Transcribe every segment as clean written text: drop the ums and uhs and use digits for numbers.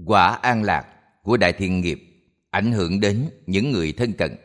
Quả an lạc của đại thiện nghiệp ảnh hưởng đến những người thân cận.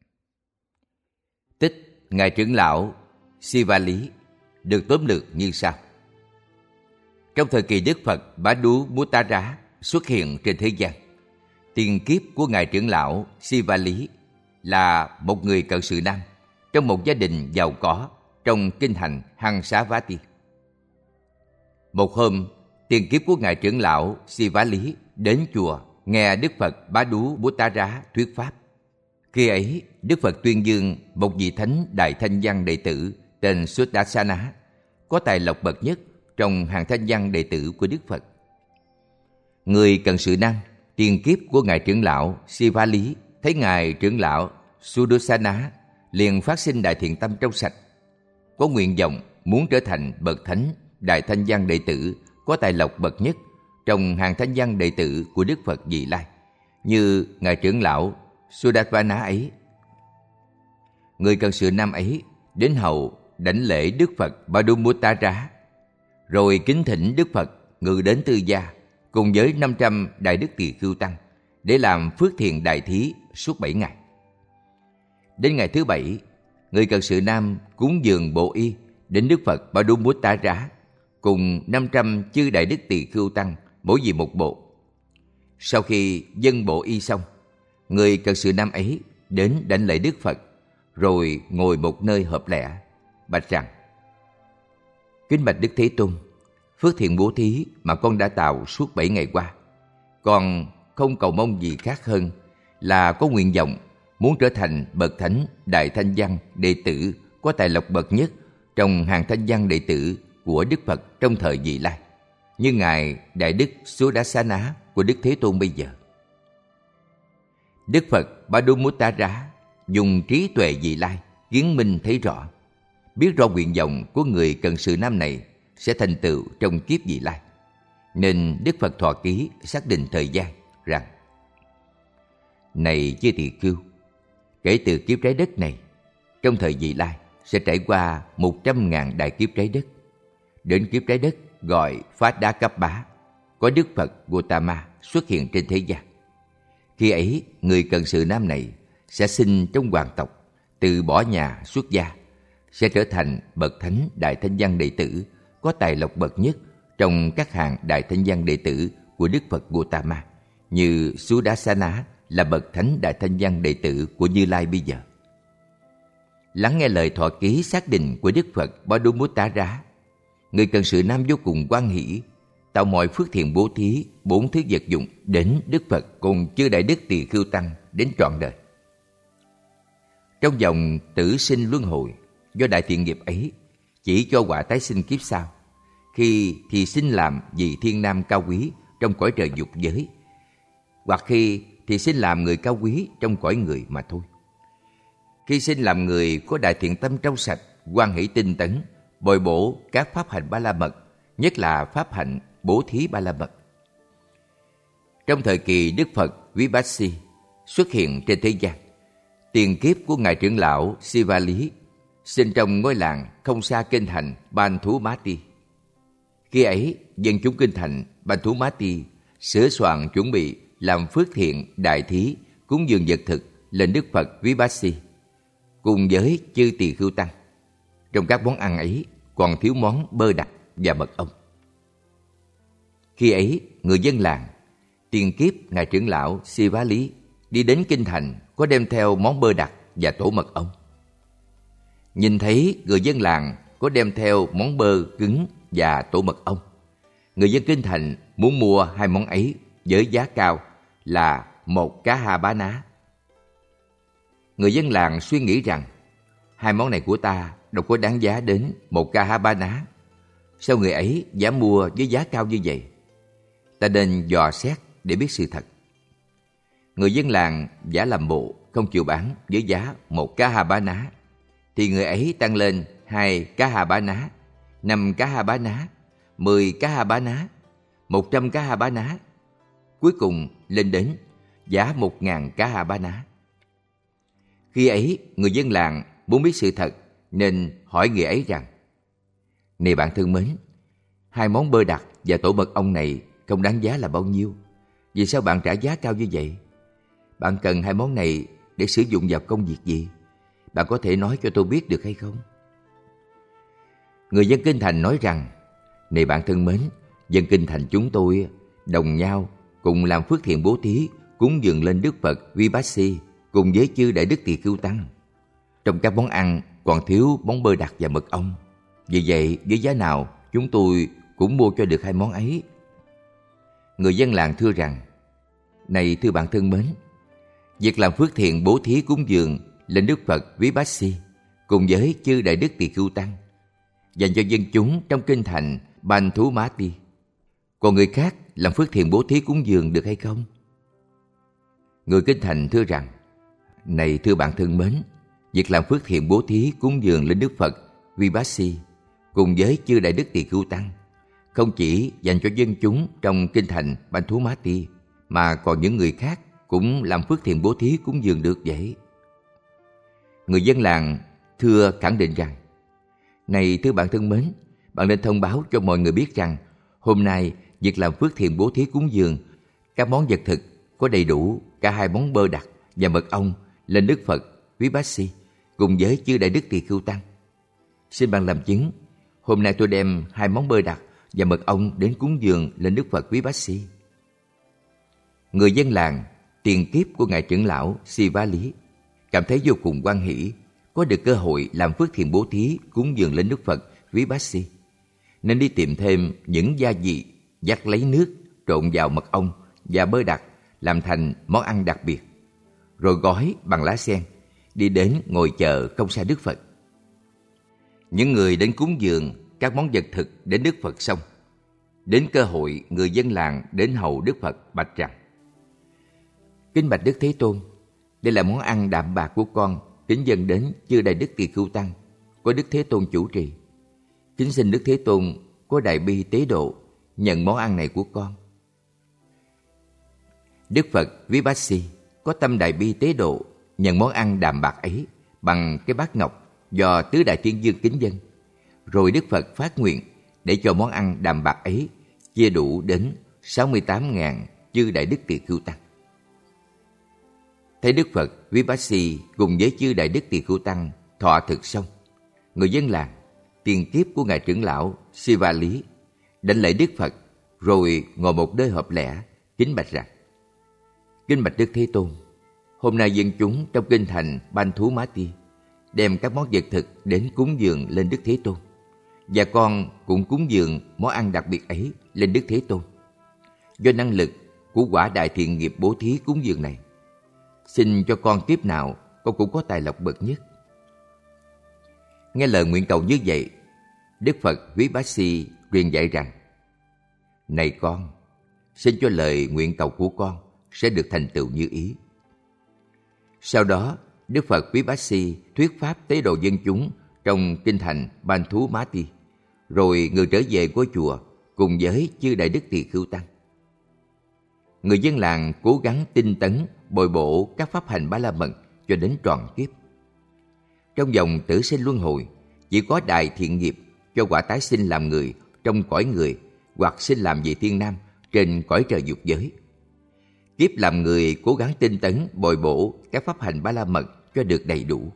Tích Ngài trưởng lão Sivali được tóm lược như sau. Trong thời kỳ Đức Phật Bá Đú Mút Tá Rá xuất hiện trên thế gian, tiền kiếp của Ngài trưởng lão Sivali là một người cận sự nam trong một gia đình giàu có trong kinh thành Hansavati. Một hôm, tiền kiếp của Ngài trưởng lão Sivali đến chùa nghe Đức Phật Bá Đú Mút Tá Rá thuyết pháp. Khi ấy, Đức Phật tuyên dương một vị thánh đại thanh văn đệ tử tên Suddasana, có tài lộc bậc nhất trong hàng thanh văn đệ tử của Đức Phật. Người cận sự nam, tiền kiếp của Ngài trưởng lão Sivali thấy Ngài trưởng lão Suddasana liền phát sinh đại thiện tâm trong sạch, có nguyện vọng muốn trở thành bậc thánh đại thanh văn đệ tử có tài lộc bậc nhất trong hàng thanh văn đệ tử của Đức Phật Vị Lai, như Ngài trưởng lão Suddasana ấy. Người cận sự nam ấy đến hậu đảnh lễ Đức Phật Bá Đú Mút Tá Rá, rồi kính thỉnh Đức Phật ngự đến Tư Gia cùng với 500 đại đức tỳ khưu tăng để làm phước thiện đại thí suốt 7 ngày. Đến ngày thứ 7, người cận sự nam cúng dường bộ y đến Đức Phật Bá Đú Mút Tá Rá cùng 500 chư đại đức tỳ khưu tăng, mỗi vị một bộ. Sau khi dâng bộ y xong, người cận sự nam ấy đến đảnh lễ Đức Phật, rồi ngồi một nơi hợp lẽ, bạch rằng: Kính bạch Đức Thế Tôn, phước thiện bố thí mà con đã tạo suốt 7 ngày qua, con không cầu mong gì khác hơn là có nguyện vọng muốn trở thành bậc thánh đại thanh văn đệ tử có tài lộc bậc nhất trong hàng thanh văn đệ tử của Đức Phật trong thời Vị Lai, như Ngài Đại Đức Suddasana của Đức Thế Tôn bây giờ. Đức Phật Bá Đú Mút Tá Rá dùng trí tuệ Vị Lai kiến minh thấy rõ, biết rõ nguyện vọng của người cận sự nam này sẽ thành tựu trong kiếp Vị Lai, nên Đức Phật thọ ký xác định thời gian rằng: Này chư tỳ khưu, kể từ kiếp trái đất này, trong thời Vị Lai sẽ trải qua 100.000 đại kiếp trái đất. Đến kiếp trái đất gọi Phát Đá Cấp Bá, có Đức Phật Gautama xuất hiện trên thế gian. Khi ấy, người cận sự nam này sẽ sinh trong hoàng tộc, từ bỏ nhà xuất gia, sẽ trở thành bậc thánh đại thanh văn đệ tử có tài lộc bậc nhất trong các hàng đại thanh văn đệ tử của Đức Phật Gautama, như Suddasana là bậc thánh đại thanh văn đệ tử của Như Lai bây giờ. Lắng nghe lời thọ ký xác định của Đức Phật Bá Đú Mút Tá Rá, người cận sự nam vô cùng hoan hỷ, tạo mọi phước thiện bố thí 4 thứ vật dụng đến Đức Phật cùng chư đại đức tỳ khưu tăng đến trọn đời. Trong vòng tử sinh luân hồi, do đại thiện nghiệp ấy chỉ cho quả tái sinh kiếp sau, khi thì sinh làm vị thiên nam cao quý trong cõi trời dục giới, hoặc khi thì sinh làm người cao quý trong cõi người mà thôi. Khi sinh làm người có đại thiện tâm trong sạch, hoan hỷ tinh tấn, bồi bổ các pháp hạnh Ba La Mật, nhất là pháp hạnh bố thí Ba La Mật. Trong thời kỳ Đức Phật Vipassi xuất hiện trên thế gian, tiền kiếp của Ngài trưởng lão Sivali sinh trong ngôi làng không xa kinh thành Banthumati. Khi ấy, dân chúng kinh thành Banthumati sửa soạn chuẩn bị làm phước thiện đại thí cúng dường vật thực lên Đức Phật Vipassi cùng với chư tỳ khưu tăng. Trong các món ăn ấy còn thiếu món bơ đặc và mật ong. Khi ấy, người dân làng, tiền kiếp Ngài trưởng lão Sivali đi đến kinh thành có đem theo món bơ đặc và tổ mật ong. Nhìn thấy người dân làng có đem theo món bơ cứng và tổ mật ong, người dân kinh thành muốn mua 2 món ấy với giá cao là 1 cá ha bá ná. Người dân làng suy nghĩ rằng 2 món này của ta đâu có đáng giá đến 1 ca ha bá ná. Sao người ấy dám mua với giá cao như vậy? Ta nên dò xét để biết sự thật. Người dân làng giả làm bộ không chịu bán với giá 1 cá ha bá ná, thì người ấy tăng lên 2 cá ha bá ná, 5 cá ha bá ná, 10 cá ha bá ná, 100 cá ha bá ná, cuối cùng lên đến giá 1.000 cá ha bá ná. Khi ấy, người dân làng muốn biết sự thật nên hỏi người ấy rằng: Này bạn thân mến, 2 món bơ đặc và tổ mật ong này không đáng giá là bao nhiêu? Vì sao bạn trả giá cao như vậy? Bạn cần hai món này để sử dụng vào công việc gì? Bạn có thể nói cho tôi biết được hay không? Người dân Kinh Thành nói rằng, này bạn thân mến, dân Kinh Thành chúng tôi đồng nhau cùng làm phước thiện bố thí, cúng dường lên Đức Phật Vipassy cùng với chư Đại Đức Tỳ Khưu Tăng. Trong các món ăn còn thiếu món bơ đặc và mật ong. Vì vậy, với giá nào chúng tôi cũng mua cho được hai món ấy. Người dân làng thưa rằng, này thưa bạn thân mến, việc làm phước thiện bố thí cúng dường lên Đức Phật Vipassy cùng với chư Đại Đức Tỳ Khưu Tăng dành cho dân chúng trong kinh thành Banthumati. Còn người khác làm phước thiện bố thí cúng dường được hay không? Người kinh thành thưa rằng, này thưa bạn thân mến, việc làm phước thiện bố thí cúng dường lên Đức Phật Vipassy cùng với chư Đại Đức Tỳ Khưu Tăng không chỉ dành cho dân chúng trong kinh thành Banthumati mà còn những người khác cũng làm phước thiện bố thí cúng dường được vậy. Người dân làng thưa khẳng định rằng, này thưa bạn thân mến, bạn nên thông báo cho mọi người biết rằng hôm nay việc làm phước thiện bố thí cúng dường các món vật thực có đầy đủ cả hai món bơ đặc và mật ong lên Đức Phật Vipassy cùng với chư Đại Đức Tỳ Khưu Tăng. Xin bạn làm chứng, hôm nay tôi đem hai món bơ đặc và mật ong đến cúng dường lên Đức Phật Vipassy. Người dân làng tiền kiếp của ngài trưởng lão Siva Lý cảm thấy vô cùng hoan hỷ có được cơ hội làm phước thiện bố thí cúng dường lên Đức Phật Vipassy, nên đi tìm thêm những gia vị, vắt lấy nước trộn vào mật ong và bơ đặc làm thành món ăn đặc biệt, rồi gói bằng lá sen, đi đến ngồi chờ không xa Đức Phật. Những người đến cúng dường các món vật thực đến Đức Phật xong, đến cơ hội người dân làng đến hầu Đức Phật bạch rằng, kính bạch Đức Thế Tôn, đây là món ăn đạm bạc của con kính dâng đến chư Đại Đức Tỳ Khưu Tăng có Đức Thế Tôn chủ trì. Kính xin Đức Thế Tôn có đại bi tế độ nhận món ăn này của con. Đức Phật Vipassy có tâm đại bi tế độ nhận món ăn đạm bạc ấy bằng cái bát ngọc do tứ đại thiên vương kính dâng. Rồi Đức Phật phát nguyện để cho món ăn đạm bạc ấy chia đủ đến 68.000 chư Đại Đức Tỳ Khưu Tăng. Thấy Đức Phật Vipassy cùng với chư Đại Đức Tỳ Khưu Tăng thọ thực xong, người dân làng tiền kiếp của ngài trưởng lão Siva Lý đảnh lễ Đức Phật, rồi ngồi một nơi hợp lẽ kính bạch rằng, kính bạch Đức Thế Tôn, hôm nay dân chúng trong kinh thành Banthumati đem các món vật thực đến cúng dường lên Đức Thế Tôn, và con cũng cúng dường món ăn đặc biệt ấy lên Đức Thế Tôn. Do năng lực của quả đại thiện nghiệp bố thí cúng dường này, xin cho con kiếp nào con cũng có tài lộc bậc nhất. Nghe lời nguyện cầu như vậy, Đức Phật Vipassy truyền dạy rằng, này con, xin cho lời nguyện cầu của con sẽ được thành tựu như ý. Sau đó, Đức Phật Vipassy thuyết pháp tế độ dân chúng trong kinh thành Banthumati, rồi người trở về ngôi chùa cùng với chư Đại Đức Tỳ Khưu Tăng. Người dân làng cố gắng tinh tấn bồi bổ các pháp hành Ba La Mật cho đến trọn kiếp. Trong vòng tử sinh luân hồi, chỉ có đại thiện nghiệp cho quả tái sinh làm người trong cõi người hoặc sinh làm vị thiên nam trên cõi trời dục giới. Kiếp làm người cố gắng tinh tấn bồi bổ các pháp hành Ba La Mật cho được đầy đủ.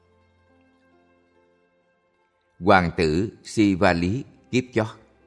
Hoàng tử Siva Lý kiếp chót.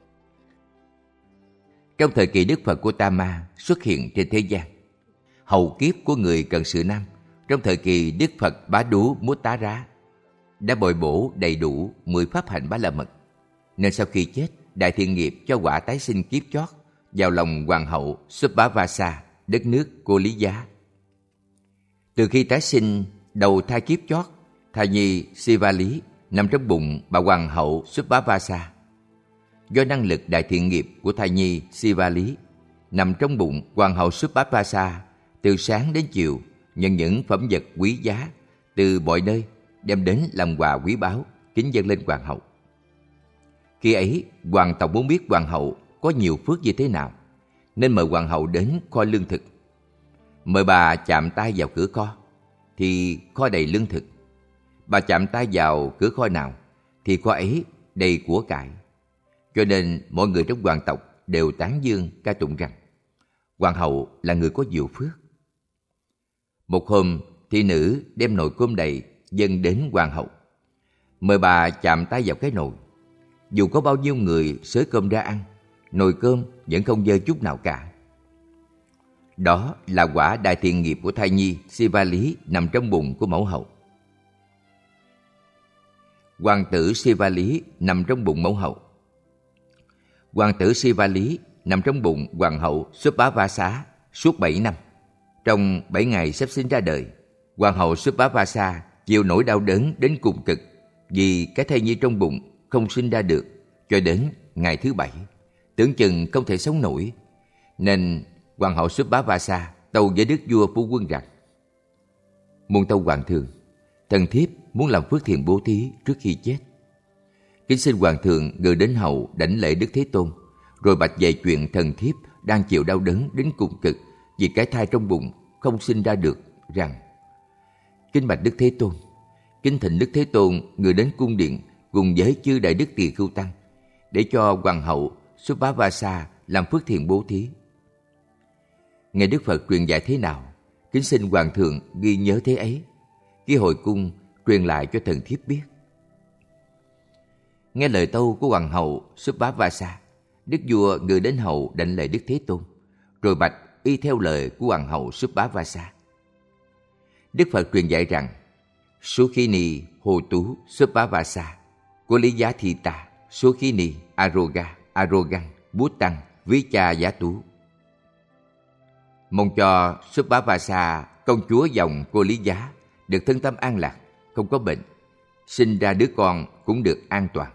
Trong thời kỳ Đức Phật Gautama xuất hiện trên thế gian, hậu kiếp của người Cận Sự Nam trong thời kỳ Đức Phật Bá Đú Muttara đã bồi bổ đầy đủ 10 pháp hạnh Ba La Mật, nên sau khi chết, đại thiện nghiệp cho quả tái sinh kiếp chót vào lòng hoàng hậu Subhavasa, đất nước Cô Lý Giá. Từ khi tái sinh đầu thai kiếp chót, thai nhi Siva Lý nằm trong bụng bà hoàng hậu Subhavasa. Do năng lực đại thiện nghiệp của thai nhi Siva Lý nằm trong bụng hoàng hậu Subhavasa, từ sáng đến chiều nhận những phẩm vật quý giá từ mọi nơi đem đến làm quà quý báu kính dâng lên hoàng hậu. Khi ấy, hoàng tộc muốn biết hoàng hậu có nhiều phước như thế nào, nên mời hoàng hậu đến kho lương thực. Mời bà chạm tay vào cửa kho, thì kho đầy lương thực. Bà chạm tay vào cửa kho nào, thì kho ấy đầy của cải. Cho nên mọi người trong hoàng tộc đều tán dương ca tụng rằng, Hoàng hậu là người có nhiều phước. Một hôm, thị nữ đem nồi cơm đầy dâng đến hoàng hậu. Mời bà chạm tay vào cái nồi. Dù có bao nhiêu người xới cơm ra ăn, nồi cơm vẫn không dơ chút nào cả. Đó là quả đại thiện nghiệp của thai nhi Sivali nằm trong bụng của mẫu hậu. Hoàng tử Sivali nằm trong bụng mẫu hậu. Hoàng tử Sivali nằm trong bụng hoàng hậu Subhavasa suốt 7 năm. Trong 7 ngày sắp sinh ra đời, hoàng hậu Subhavasa chịu nỗi đau đớn đến cùng cực vì cái thai nhi trong bụng không sinh ra được cho đến ngày thứ 7, tưởng chừng không thể sống nổi, nên hoàng hậu Subhavasa tâu với đức vua phu quân rằng: Muôn tâu hoàng thượng, thần thiếp muốn làm phước thiện bố thí trước khi chết. Kính xin hoàng thượng ngự đến hậu đảnh lễ Đức Thế Tôn, rồi bạch về chuyện thần thiếp đang chịu đau đớn đến cùng cực vì cái thai trong bụng không sinh ra được, rằng: Kính bạch Đức Thế Tôn, kính thỉnh Đức Thế Tôn ngự đến cung điện cùng với chư đại đức tỳ khưu tăng, để cho hoàng hậu Subhavasa làm phước thiện bố thí. Nghe Đức Phật truyền dạy thế nào, kính xin hoàng thượng ghi nhớ thế ấy, khi hồi cung truyền lại cho thần thiếp biết. Nghe lời tâu của hoàng hậu Subhavasa, đức vua ngự đến hậu đảnh lễ Đức Thế Tôn, rồi bạch y theo lời của hoàng hậu Subhavasa. Đức Phật truyền dạy rằng: Sukhini Hồ Tú Subhavasa, Cô Lý Giá Thị Tà, Sukhini Aroga, Arogan, Bút Tăng, Vicha Giá Tú. Mong cho Subhavasa, công chúa dòng Cô Lý Giá, được thân tâm an lạc, không có bệnh, sinh ra đứa con cũng được an toàn.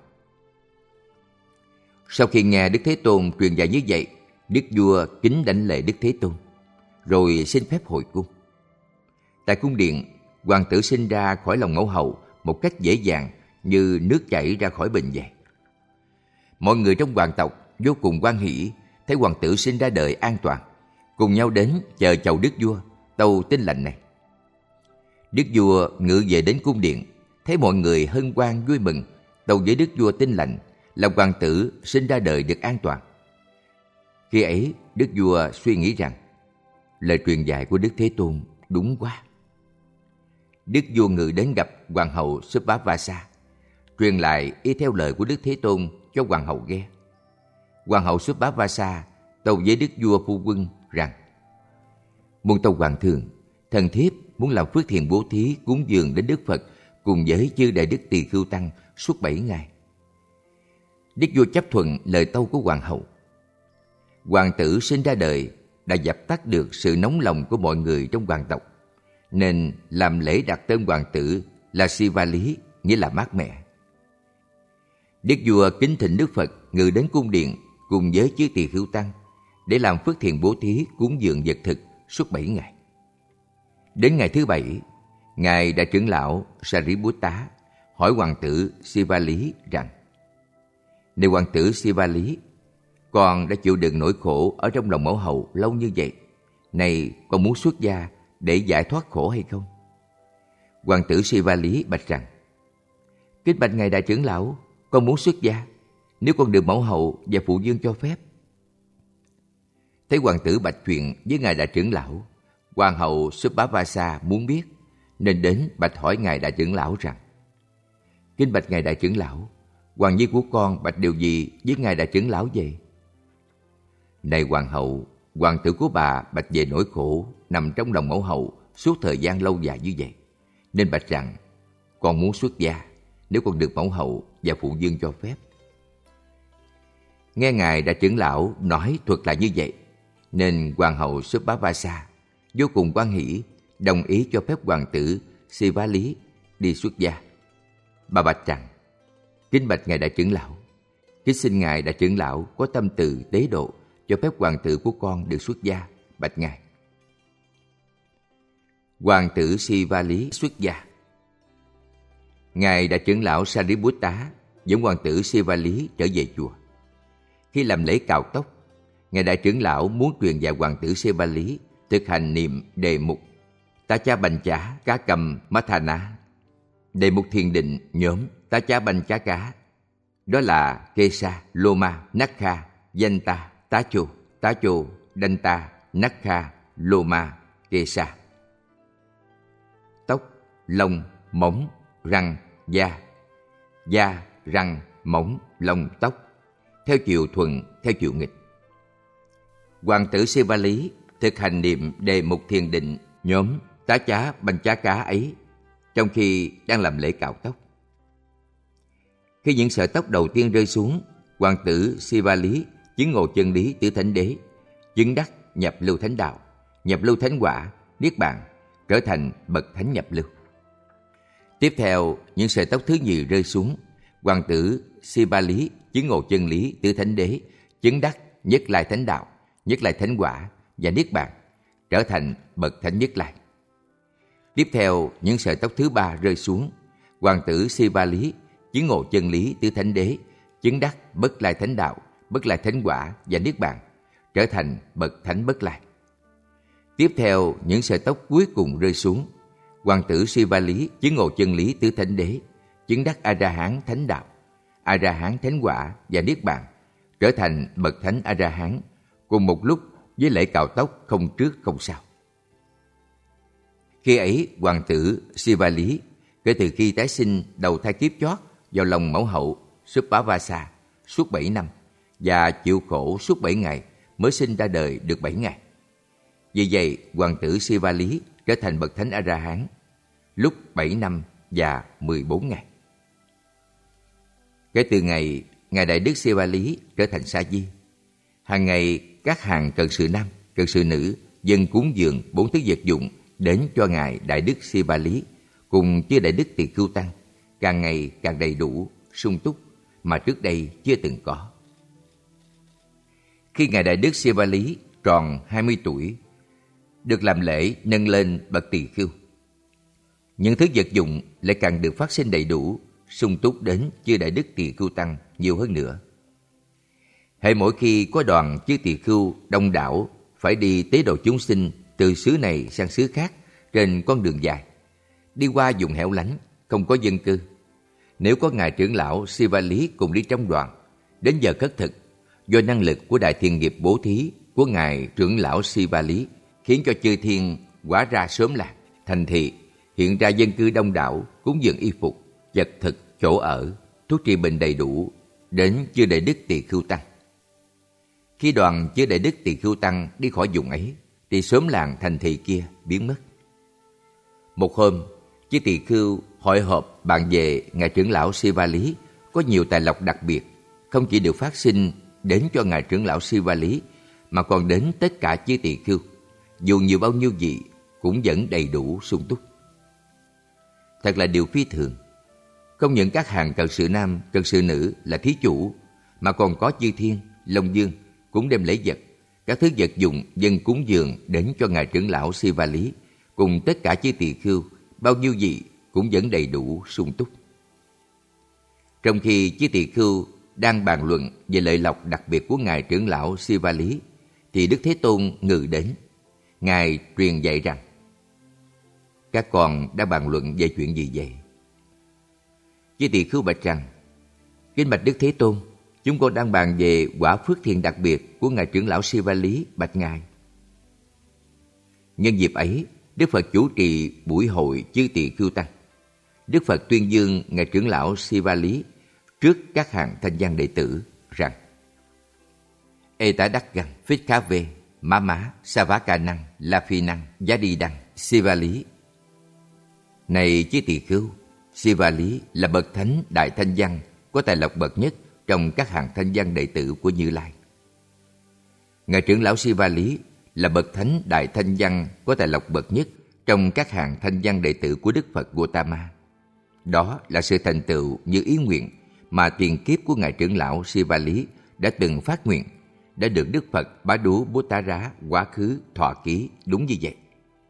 Sau khi nghe Đức Thế Tôn truyền dạy như vậy, đức vua kính đảnh lễ Đức Thế Tôn, rồi xin phép hồi cung. Tại cung điện, hoàng tử sinh ra khỏi lòng mẫu hậu một cách dễ dàng như nước chảy ra khỏi bình vậy. Mọi người trong hoàng tộc vô cùng hoan hỷ thấy hoàng tử sinh ra đời an toàn, cùng nhau đến chờ chầu đức vua tâu tin lành này. Đức vua ngự về đến cung điện, thấy mọi người hân hoan vui mừng, tâu với đức vua tin lành là hoàng tử sinh ra đời được an toàn. Khi ấy, đức vua suy nghĩ rằng lời truyền dạy của Đức Thế Tôn đúng quá. Đức vua ngự đến gặp hoàng hậu Subhavasa, truyền lại y theo lời của Đức Thế Tôn cho hoàng hậu nghe. Hoàng hậu Subhavasa tâu với đức vua phu quân rằng: Muôn tâu hoàng thượng, thần thiếp muốn làm phước thiện bố thí cúng dường đến Đức Phật cùng với chư đại đức tỳ khưu tăng suốt 7 ngày. Đức vua chấp thuận lời tâu của hoàng hậu. Hoàng tử sinh ra đời đã dập tắt được sự nóng lòng của mọi người trong hoàng tộc, nên làm lễ đặt tên hoàng tử là Sivali, nghĩa là mát mẻ. Đức vua kính thỉnh Đức Phật ngự đến cung điện cùng với chư tỳ khưu tăng để làm phước thiện bố thí cúng dường vật thực suốt 7 ngày. Đến ngày thứ 7, ngài đại trưởng lão Sariputta hỏi hoàng tử Sivali rằng: Này hoàng tử Sivali, con đã chịu đựng nỗi khổ ở trong lòng mẫu hậu lâu như vậy, này con muốn xuất gia để giải thoát khổ hay không? Hoàng tử Sivali bạch rằng: Kính bạch ngài đại trưởng lão, con muốn xuất gia nếu con được mẫu hậu và phụ vương cho phép. Thấy hoàng tử bạch chuyện với ngài đại trưởng lão, hoàng hậu Subhavasa muốn biết, nên đến bạch hỏi ngài đại trưởng lão rằng: Kính bạch ngài đại trưởng lão, hoàng nhi của con bạch điều gì với ngài đại trưởng lão vậy? Này hoàng hậu, hoàng tử của bà bạch về nỗi khổ nằm trong lòng mẫu hậu suốt thời gian lâu dài như vậy, nên bạch rằng con muốn xuất gia nếu con được mẫu hậu và phụ vương cho phép. Nghe ngài đại trưởng lão nói thuật lại như vậy, nên hoàng hậu Subhavasa vô cùng hoan hỷ, đồng ý cho phép hoàng tử Sivali đi xuất gia. Bà bạch rằng: Kính bạch ngài đại trưởng lão, kính xin ngài đại trưởng lão có tâm từ tế độ cho phép hoàng tử của con được xuất gia, bạch ngài. Hoàng tử Sivali xuất gia. Ngài đại trưởng lão Sariputta dẫn hoàng tử Sivali trở về chùa. Khi làm lễ cạo tóc, ngài đại trưởng lão muốn truyền dạy hoàng tử Sivali thực hành niệm đề mục Ta Cha Bành Chả Cá Cầm Mathana, đề mục thiền định nhóm Ta Cha Bành Chả Cá, đó là Kesa, Loma, Nakha, Yanta, Tá Chô, Danta, Nakha, Loma, Kesa. Tóc, lông, móng, răng, da. Da, răng, móng, lông, tóc. Theo chiều thuận, theo chiều nghịch. Hoàng tử Sivali thực hành niệm đề mục thiền định nhóm tá chá banh chá cá ấy trong khi đang làm lễ cạo tóc. Khi những sợi tóc đầu tiên rơi xuống, hoàng tử Sivali chứng ngộ chân lý tứ thánh đế, chứng đắc nhập lưu thánh đạo, nhập lưu thánh quả, niết bàn, trở thành bậc thánh nhập lưu. Tiếp theo, những sợi tóc thứ nhì rơi xuống, hoàng tử Sivali chứng ngộ chân lý tứ thánh đế, chứng đắc nhất lai thánh đạo, nhất lai thánh quả và niết bàn, trở thành bậc thánh nhất lai. Tiếp theo, những sợi tóc thứ ba rơi xuống, hoàng tử Sivali chứng ngộ chân lý tứ thánh đế, chứng đắc bất lai thánh đạo, bất lai thánh quả và niết bàn, trở thành bậc thánh bất lai. Tiếp theo, những sợi tóc cuối cùng rơi xuống, hoàng tử Sivali chứng ngộ chân lý tứ thánh đế, chứng đắc A-ra-hán thánh đạo, A-ra-hán thánh quả và niết bàn, trở thành bậc thánh A-ra-hán, cùng một lúc với lễ cạo tóc không trước không sau. Khi ấy, hoàng tử Sivali kể từ khi tái sinh đầu thai kiếp chót vào lòng mẫu hậu Subhavasa suốt 7 năm và chịu khổ suốt 7 ngày mới sinh ra đời được 7 ngày. Vì vậy, hoàng tử Sivali trở thành bậc thánh A-ra-hán lúc 7 năm và 14 ngày. Kể từ ngày Ngài Đại Đức Sivali trở thành Sa Di, hàng ngày các hàng cận sự nam, cận sự nữ dâng cúng dường 4 thứ vật dụng đến cho Ngài Đại Đức Sivali cùng chư Đại Đức Tỳ Khưu Tăng, càng ngày càng đầy đủ, sung túc mà trước đây chưa từng có. Khi Ngài Đại Đức Sivali tròn 20 tuổi, được làm lễ nâng lên bậc tỳ khưu, những thứ vật dụng lại càng được phát sinh đầy đủ, sung túc đến chư Đại Đức Tỳ Khưu Tăng nhiều hơn nữa. Hễ mỗi khi có đoàn chư tỳ khưu đông đảo phải đi tế độ chúng sinh từ xứ này sang xứ khác trên con đường dài, đi qua vùng hẻo lánh không có dân cư, nếu có ngài trưởng lão Sivali cùng đi trong đoàn, đến giờ khất thực, do năng lực của đại thiện nghiệp bố thí của ngài trưởng lão Sivali khiến cho chư thiên hóa ra sớm lạc, thành thị hiện ra dân cư đông đảo, cúng dường y phục, vật thực, chỗ ở, thuốc trị bệnh đầy đủ đến chư Đại Đức Tỳ Khưu Tăng. Khi đoàn chư Đại Đức Tỳ Khưu Tăng đi khỏi vùng ấy, thì xóm làng thành thị kia biến mất. Một hôm, chư tỳ khưu hội họp bàn về ngài trưởng lão Sivali có nhiều tài lộc đặc biệt, không chỉ được phát sinh đến cho ngài trưởng lão Sivali mà còn đến tất cả chư tỳ khưu, dù nhiều bao nhiêu gì cũng vẫn đầy đủ sung túc. Thật là điều phi thường. Không những các hàng cận sự nam, cận sự nữ là thí chủ, mà còn có chư thiên, long dương cũng đem lễ vật, các thứ vật dụng dâng cúng dường đến cho ngài trưởng lão Sivali cùng tất cả chư tỳ khưu, bao nhiêu gì cũng vẫn đầy đủ sung túc. Trong khi chư tỳ khưu đang bàn luận về lợi lộc đặc biệt của ngài trưởng lão Sivali, thì Đức Thế Tôn ngự đến. Ngài truyền dạy rằng: các con đã bàn luận về chuyện gì vậy? Chư tỳ khưu bạch rằng: kính bạch Đức Thế Tôn, chúng con đang bàn về quả phước thiện đặc biệt của ngài trưởng lão Sivali, bạch ngài. Nhân dịp ấy, Đức Phật chủ trì buổi hội chư tỳ khưu tăng. Đức Phật tuyên dương ngài trưởng lão Sivali trước các hàng thanh văn đệ tử rằng: Eta đắc găng, phích khá vê, má má, sa vá ca năng, la phi năng, giá đi đăng, Sivali. Này chư tỳ khưu, Sivali là bậc thánh đại thanh văn có tài lộc bậc nhất trong các hàng thanh văn đệ tử của Như Lai. Ngài trưởng lão Sivali là bậc thánh đại thanh văn có tài lộc bậc nhất trong các hàng thanh văn đệ tử của Đức Phật Gautama. Đó là sự thành tựu như ý nguyện mà tiền kiếp của ngài trưởng lão Sivali đã từng phát nguyện, đã được Đức Phật Bá Đú Bố Tá Rá quá khứ thọ ký đúng như vậy.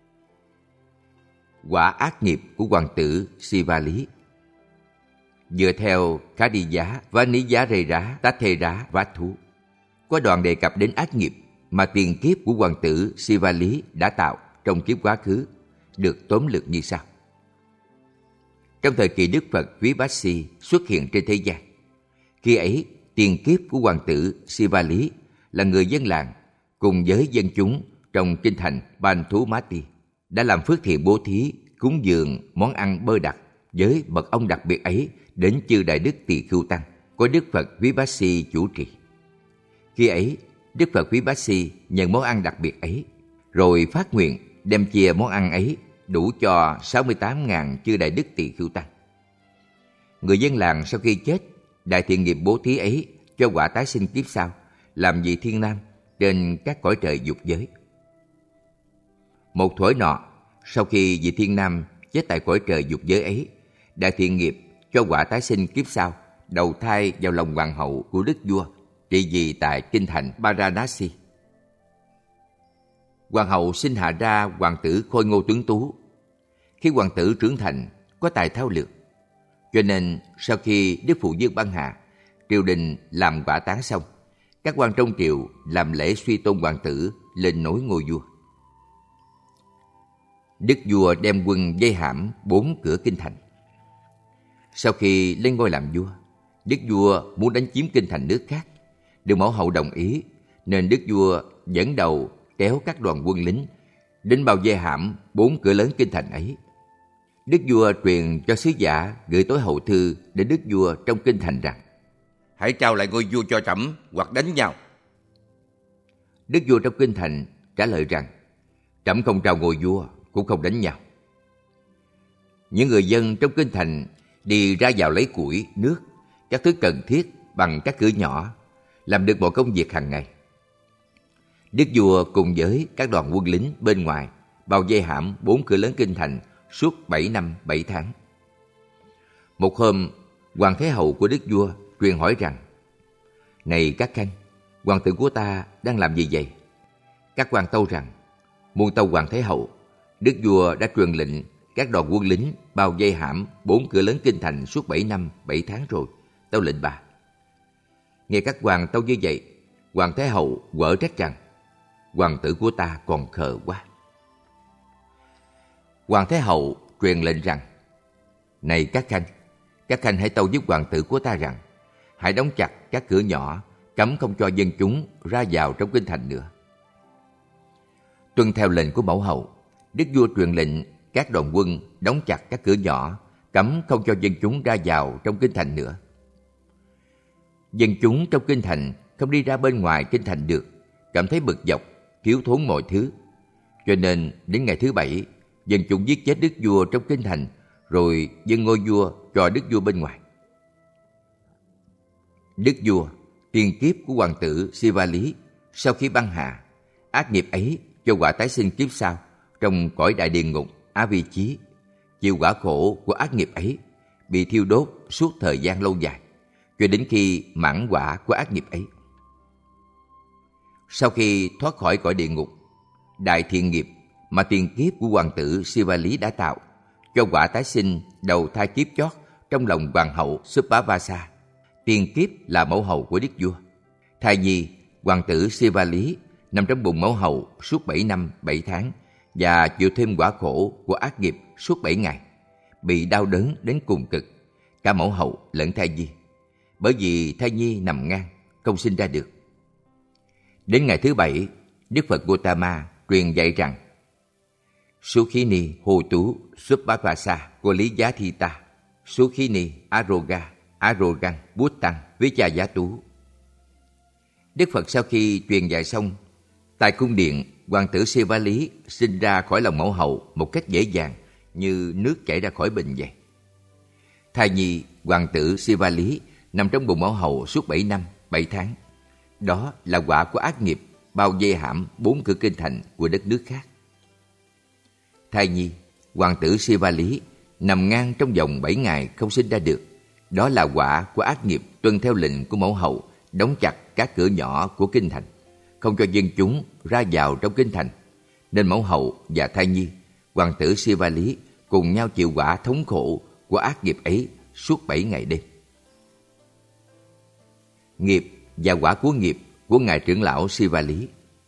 Quả ác nghiệp của hoàng tử Sivali. Dựa theo Khá Đi Giá và Ní Giá Rê Rá Tá Thê Rá Vát Thú, có đoạn đề cập đến ác nghiệp mà tiền kiếp của hoàng tử Sivali đã tạo trong kiếp quá khứ, được tóm lược như sau. Trong thời kỳ Đức Phật Vipassi xuất hiện trên thế gian, khi ấy tiền kiếp của hoàng tử Sivali là người dân làng cùng với dân chúng trong kinh thành Ban Thú Mát Ti đã làm phước thiện bố thí cúng dường món ăn bơ đặc với mật ong đặc biệt ấy đến chư Đại Đức Tỳ Khưu Tăng có Đức Phật Vipassy chủ trì. Khi ấy, Đức Phật Vipassy nhận món ăn đặc biệt ấy, rồi phát nguyện đem chia món ăn ấy đủ cho 68.000 chư Đại Đức Tỳ Khưu Tăng. Người dân làng sau khi chết, đại thiện nghiệp bố thí ấy cho quả tái sinh kiếp sau, làm vị thiên nam trên các cõi trời dục giới. Một thuở nọ, sau khi vị thiên nam chết tại cõi trời dục giới ấy, đại thiện nghiệp cho quả tái sinh kiếp sau, đầu thai vào lòng hoàng hậu của đức vua trị vì tại kinh thành Varanasi. Hoàng hậu sinh hạ ra hoàng tử khôi ngô tuấn tú. Khi hoàng tử trưởng thành, có tài thao lược, cho nên sau khi Đức Phụ Dương băng hà, triều đình làm quả táng xong, các quan trong triều làm lễ suy tôn hoàng tử lên nối ngôi vua. Đức vua đem quân vây hãm 4 cửa kinh thành. Sau khi lên ngôi làm vua, đức vua muốn đánh chiếm kinh thành nước khác. Được mẫu hậu đồng ý, nên đức vua dẫn đầu kéo các đoàn quân lính đến bao vây hãm 4 cửa lớn kinh thành ấy. Đức vua truyền cho sứ giả gửi tối hậu thư đến đức vua trong kinh thành rằng: hãy trao lại ngôi vua cho trẫm hoặc đánh nhau. Đức vua trong kinh thành trả lời rằng: trẫm không trao ngôi vua, cũng không đánh nhau. Những người dân trong kinh thành đi ra vào lấy củi, nước, các thứ cần thiết bằng các cửa nhỏ, làm được mọi công việc hàng ngày. Đức vua cùng với các đoàn quân lính bên ngoài bao vây hãm 4 cửa lớn kinh thành suốt 7 năm 7 tháng. Một hôm, hoàng thái hậu của đức vua truyền hỏi rằng: này các khanh, hoàng tử của ta đang làm gì vậy? Các quan tâu rằng: muôn tâu hoàng thái hậu, đức vua đã truyền lệnh các đoàn quân lính bao vây hãm 4 cửa lớn kinh thành suốt 7 năm 7 tháng rồi, tâu lệnh bà. Nghe các quan tâu như vậy, hoàng thái hậu quở trách rằng: hoàng tử của ta còn khờ quá. Hoàng thái hậu truyền lệnh rằng: này các khanh hãy tâu với hoàng tử của ta rằng hãy đóng chặt các cửa nhỏ, cấm không cho dân chúng ra vào trong kinh thành nữa. Tuân theo lệnh của mẫu hậu, đức vua truyền lệnh các đoàn quân đóng chặt các cửa nhỏ, cấm không cho dân chúng ra vào trong kinh thành nữa. Dân chúng trong kinh thành không đi ra bên ngoài kinh thành được, cảm thấy bực dọc, thiếu thốn mọi thứ. Cho nên đến ngày thứ 7, dân chúng giết chết đức vua trong kinh thành, rồi dâng ngôi vua cho đức vua bên ngoài. Đức vua, tiền kiếp của hoàng tử Siva Lý, sau khi băng hà, ác nghiệp ấy cho quả tái sinh kiếp sau trong cõi đại địa ngục Á Vi Chí, chịu quả khổ của ác nghiệp ấy, bị thiêu đốt suốt thời gian lâu dài, cho đến khi mãn quả của ác nghiệp ấy. Sau khi thoát khỏi cõi địa ngục, đại thiện nghiệp mà tiền kiếp của hoàng tử Siva Lý đã tạo cho quả tái sinh đầu thai kiếp chót trong lòng hoàng hậu Subhavasa, tiền kiếp là mẫu hậu của đức vua. Thai nhi, hoàng tử Siva Lý nằm trong bụng mẫu hậu suốt 7 năm 7 tháng và chịu thêm quả khổ của ác nghiệp suốt 7 ngày, bị đau đớn đến cùng cực, cả mẫu hậu lẫn thai nhi, bởi vì thai nhi nằm ngang, không sinh ra được. Đến ngày thứ 7, Đức Phật Gautama truyền dạy rằng: Sukhini Hotu Subhavasa Koliyatita Sukhini Aroga Arogan Bhutan Vichayatu. Đức Phật sau khi truyền dạy xong, tại cung điện, hoàng tử Siva Lý sinh ra khỏi lòng mẫu hậu một cách dễ dàng như nước chảy ra khỏi bình vậy. Thai nhi, hoàng tử Siva Lý nằm trong bụng mẫu hậu suốt 7 năm 7 tháng. Đó là quả của ác nghiệp bao vây hãm 4 cửa kinh thành của đất nước khác. Thai nhi, hoàng tử Siva Lý nằm ngang trong vòng 7 ngày không sinh ra được. Đó là quả của ác nghiệp tuân theo lệnh của mẫu hậu đóng chặt các cửa nhỏ của kinh thành, không cho dân chúng ra vào trong kinh thành. Nên mẫu hậu và thai nhi, hoàng tử Siva Lý cùng nhau chịu quả thống khổ của ác nghiệp ấy suốt 7 ngày đêm. Nghiệp và quả của nghiệp của ngài trưởng lão Siva Lý.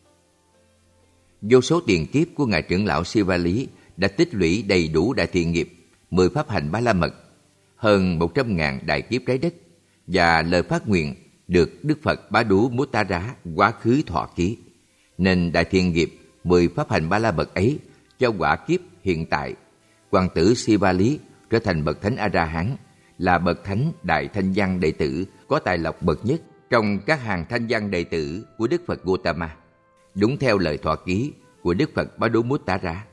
Vô số tiền kiếp của ngài trưởng lão Siva Lý đã tích lũy đầy đủ đại thiện nghiệp, 10 pháp hành Ba La Mật, hơn 100.000 đại kiếp trái đất và lời phát nguyện được Đức Phật Bá Đú Muttara quá khứ thọ ký, nên đại thiện nghiệp 10 pháp hành Ba La Mật ấy cho quả kiếp hiện tại, hoàng tử Siva Lý trở thành bậc thánh A-la-hán, là bậc thánh đại thanh văn đệ tử có tài lộc bậc nhất trong các hàng thanh văn đệ tử của Đức Phật Gautama, đúng theo lời thọ ký của Đức Phật Ba Đố Mút Tá Ra.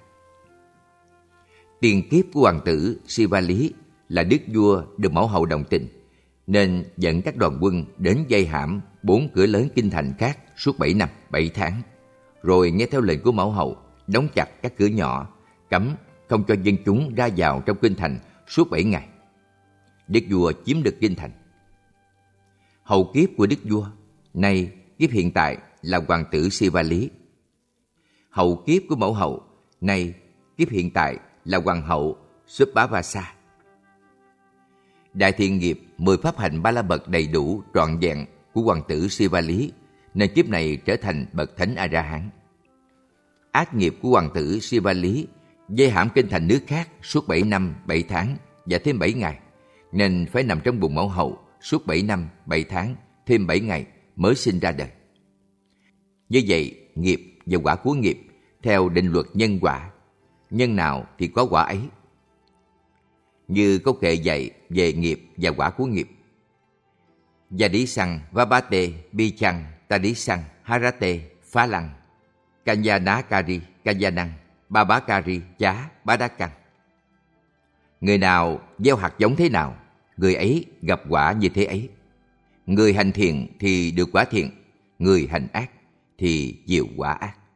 Tiền kiếp của hoàng tử Siva Lý là đức vua được mẫu hậu đồng tình, nên dẫn các đoàn quân đến vây hãm 4 cửa lớn kinh thành khác suốt 7 năm 7 tháng, rồi nghe theo lệnh của mẫu hậu đóng chặt các cửa nhỏ, cấm không cho dân chúng ra vào trong kinh thành suốt 7 ngày. Đức vua chiếm được kinh thành. Hậu kiếp của đức vua, nay kiếp hiện tại là hoàng tử Siva Lý. Hậu kiếp của mẫu hậu, nay kiếp hiện tại là hoàng hậu Subhavasa. Đại thiện nghiệp 10 pháp hành Ba La Mật đầy đủ trọn vẹn của hoàng tử Siva Lý, nên kiếp này trở thành bậc thánh A-la-hán. Ác nghiệp của hoàng tử Siva Lý vây hãm kinh thành nước khác suốt 7 năm 7 tháng và thêm 7 ngày, nên phải nằm trong bụng mẫu hậu suốt 7 năm 7 tháng thêm 7 ngày mới sinh ra đời. Như vậy, nghiệp và quả của nghiệp theo định luật nhân quả, nhân nào thì có quả ấy. Như câu kệ dạy về nghiệp và quả của nghiệp: Và đi săng vabate bi chăng ta đi săng harate phá lăng kanya ná kari kanya năng ba bá kari chá bá đá căn. Người nào gieo hạt giống thế nào, người ấy gặp quả như thế ấy. Người hành thiện thì được quả thiện, người hành ác thì chịu quả ác.